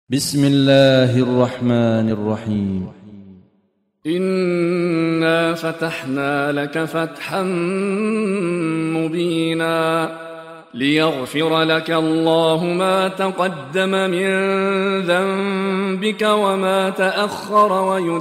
بسم الله الرحمن الرحيم. إنا فتحنا لك فتحا مبينا ليغفر لك الله ما تقدم من ذنبك وما تأخر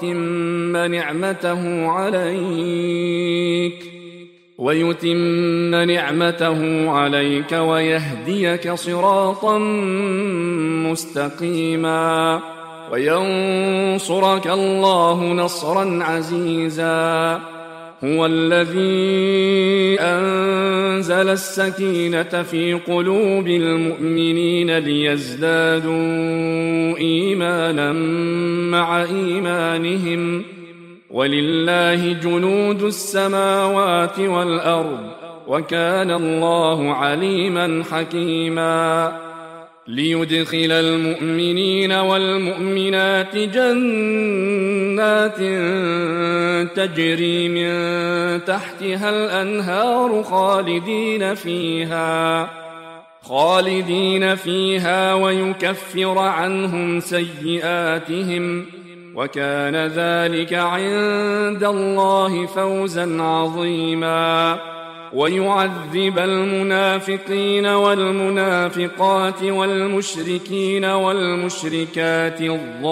ويتم نعمته عليك ويهديك صراطا مستقيما وينصرك الله نصرا عزيزا. هو الذي أنزل السكينة في قلوب المؤمنين ليزدادوا إيمانا مع إيمانهم ولله جنود السماوات والأرض وكان الله عليما حكيما. ليدخل المؤمنين والمؤمنات جنات تجري من تحتها الأنهار خالدين فيها ويكفر عنهم سيئاتهم وكان ذلك عند الله فوزا عظيما. ويعذب المنافقين والمنافقات والمشركين والمشركات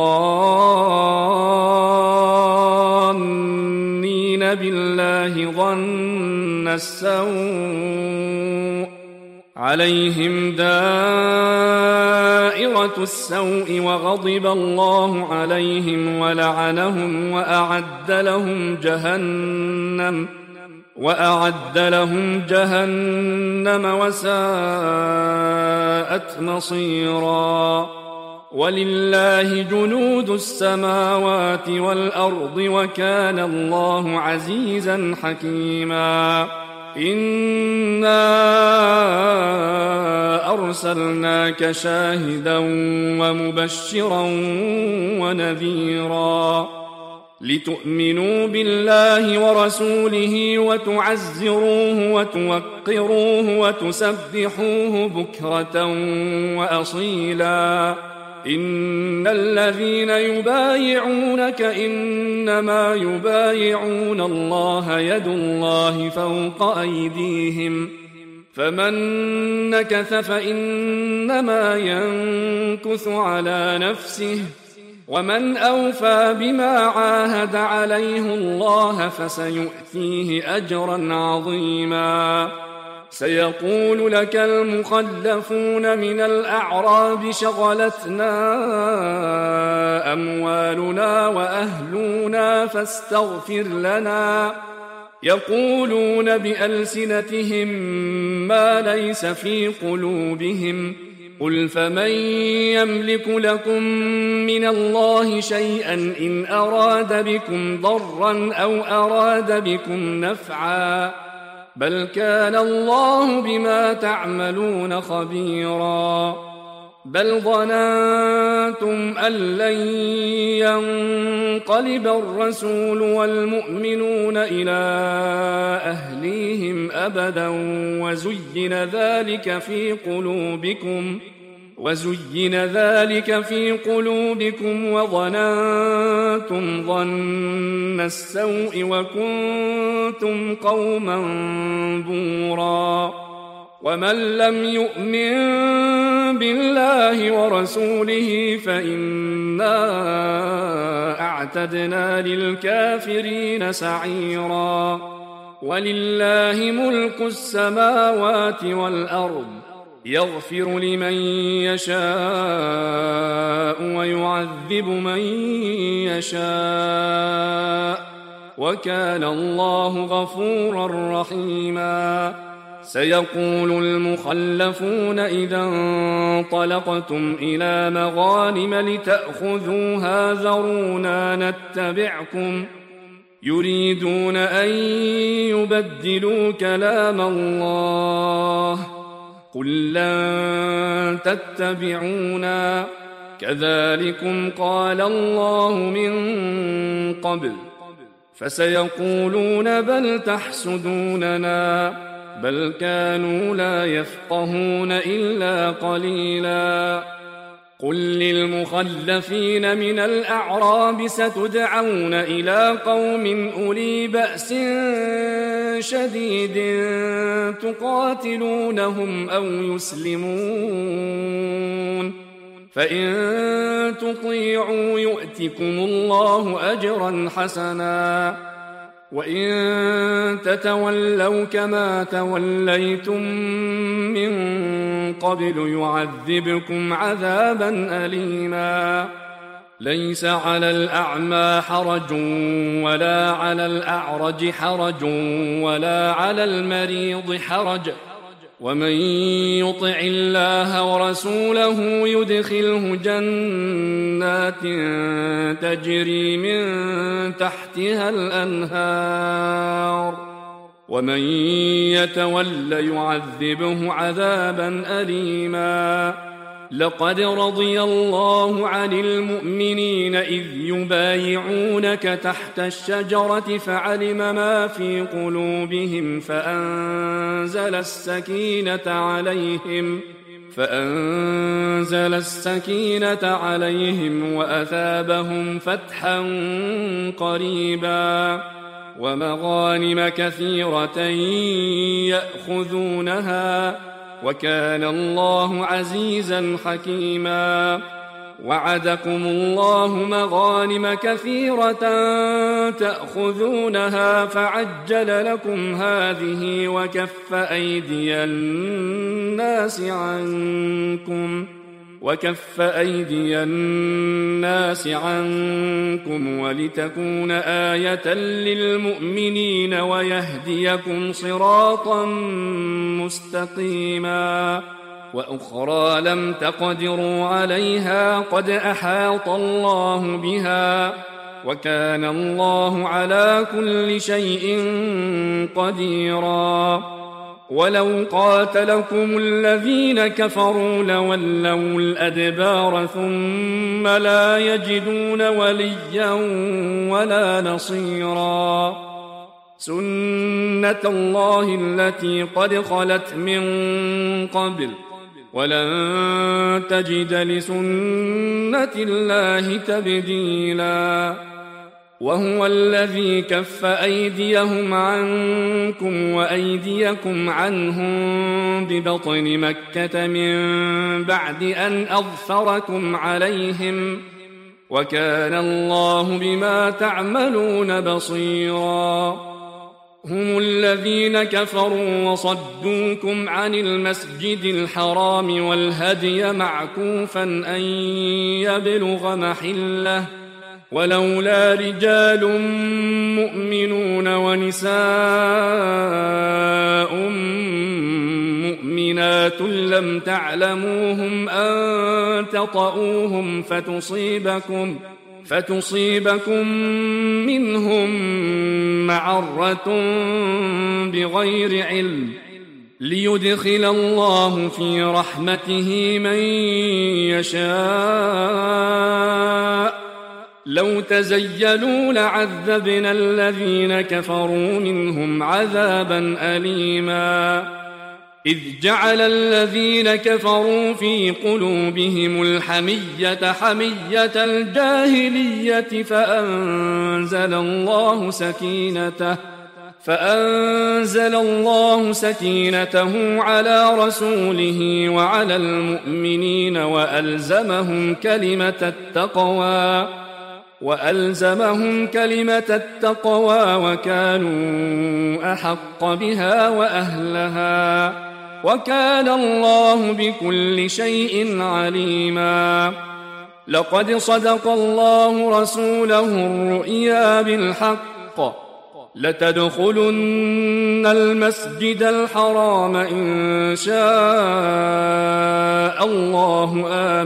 الظانين بالله ظن السوء عليهم دائرة السوء وغضب الله عليهم ولعنهم وأعد لهم جهنم وساءت مصيرا. ولله جنود السماوات والأرض وكان الله عزيزا حكيما. إنا أرسلناك شاهدا ومبشرا ونذيرا لتؤمنوا بالله ورسوله وتعزروه وتوقروه وتسبحوه بكرة وأصيلا. إن الذين يبايعونك إنما يبايعون الله يد الله فوق أيديهم فمن نكث فإنما ينكث على نفسه ومن أوفى بما عاهد عليه الله فسيؤتيه أجرا عظيما. سيقول لك المخلفون من الأعراب شغلتنا أموالنا وأهلنا فاستغفر لنا يقولون بألسنتهم ما ليس في قلوبهم قل فمن يملك لكم من الله شيئا إن أراد بكم ضرا أو أراد بكم نفعا بل كان الله بما تعملون خبيرا. بل ظننتم أن لن ينقلب الرسول والمؤمنون إلى أهليهم أبدا وزين ذلك في قلوبكم وظننتم ظن السوء وكنتم قوما بورا. ومن لم يؤمن بالله ورسوله فإنا أعتدنا للكافرين سعيرا. ولله ملك السماوات والأرض يغفر لمن يشاء ويعذب من يشاء وكان الله غفورا رحيما. سيقول المخلفون إذا انطلقتم إلى مغانم لتأخذوها ذرونا نتبعكم يريدون أن يبدلوا كلام الله قل لن تتبعونا كذلكم قال الله من قبل فسيقولون بل تحسدوننا بل كانوا لا يفقهون إلا قليلا قل للمخلفين من الأعراب ستدعون إلى قوم أولي بأس شديد تقاتلونهم أو يسلمون، فإن تطيعوا يؤتكم الله أجرا حسنا، وإن تتولوا كما توليتم من قبل يعذبكم عذابا أليما. ليس على الأعمى حرج ولا على الأعرج حرج ولا على المريض حرج، ومن يطع الله ورسوله يدخله جنات تجري من تحتها الأنهار، ومن يتول يعذبه عذابا أليما. لقد رضي الله عن المؤمنين إذ يبايعونك تحت الشجرة فعلم ما في قلوبهم فأنزل السكينة عليهم وأثابهم فتحا قريبا ومغانم كثيرة يأخذونها، وكان الله عزيزا حكيما. وعدكم الله مغانم كثيرة تأخذونها فعجل لكم هذه وكف أيدي الناس عنكم ولتكون آية للمؤمنين ويهديكم صراطا مستقيما. وأخرى لم تقدروا عليها قد أحاط الله بها، وكان الله على كل شيء قديرا. ولو قاتلكم الذين كفروا لولوا الأدبار ثم لا يجدون وليا ولا نصيرا. سنة الله التي قد خلت من قبل ولن تجد لسنة الله تبديلا. وهو الذي كف أيديهم عنكم وأيديكم عنهم ببطن مكة من بعد أن أظفركم عليهم، وكان الله بما تعملون بصيرا. هم الذين كفروا وصدوكم عن المسجد الحرام والهدي معكوفا أن يبلغ محله، ولولا رجال مؤمنون ونساء مؤمنات لم تعلموهم أن تطؤوهم فتصيبكم منهم معرة بغير علم، ليدخل الله في رحمته من يشاء. لو تزيلوا لعذبنا الذين كفروا منهم عذابا أليما. إذ جعل الذين كفروا في قلوبهم الحمية حمية الجاهلية فأنزل الله سكينته على رسوله وعلى المؤمنين وألزمهم كلمة التقوى وكانوا أحق بها وأهلها، وكان الله بكل شيء عليما. لقد صدق الله رسوله الرؤيا بالحق، لتدخلن المسجد الحرام إن شاء الله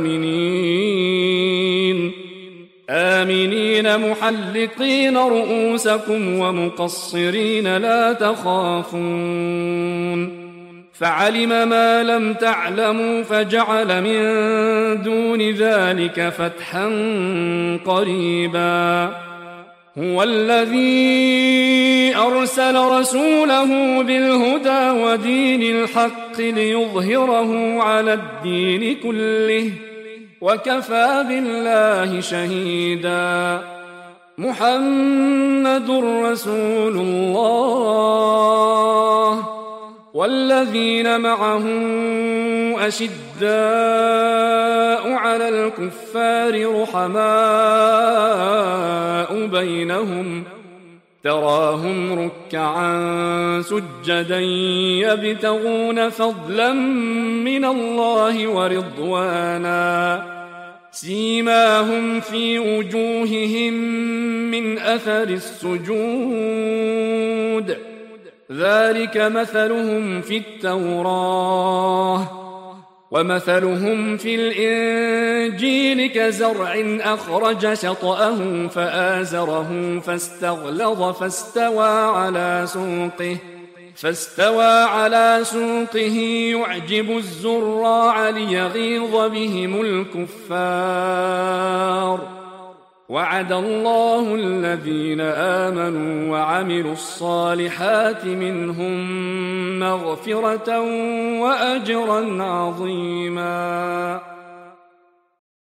آمنين محلقين رؤوسكم ومقصرين لا تخافون، فعلم ما لم تعلموا فجعل من دون ذلك فتحا قريبا. هو الذي أرسل رسوله بالهدى ودين الحق ليظهره على الدين كله وكفى بالله شهيدا. محمد رسول الله والذين معه أشداء على الكفار رحماء بينهم تراهم ركعا سجدا يبتغون فضلا من الله ورضوانا سيماهم في وجوههم من أثر السجود ذلك مثلهم في التوراة ومثلهم في الإنجيل كزرع أخرج شطأه فآزره فاستغلظ فاستوى على سوقه يعجب الزراع ليغيظ بهم الكفار. وعد الله الذين آمنوا وعملوا الصالحات منهم مغفرة وأجرا عظيما.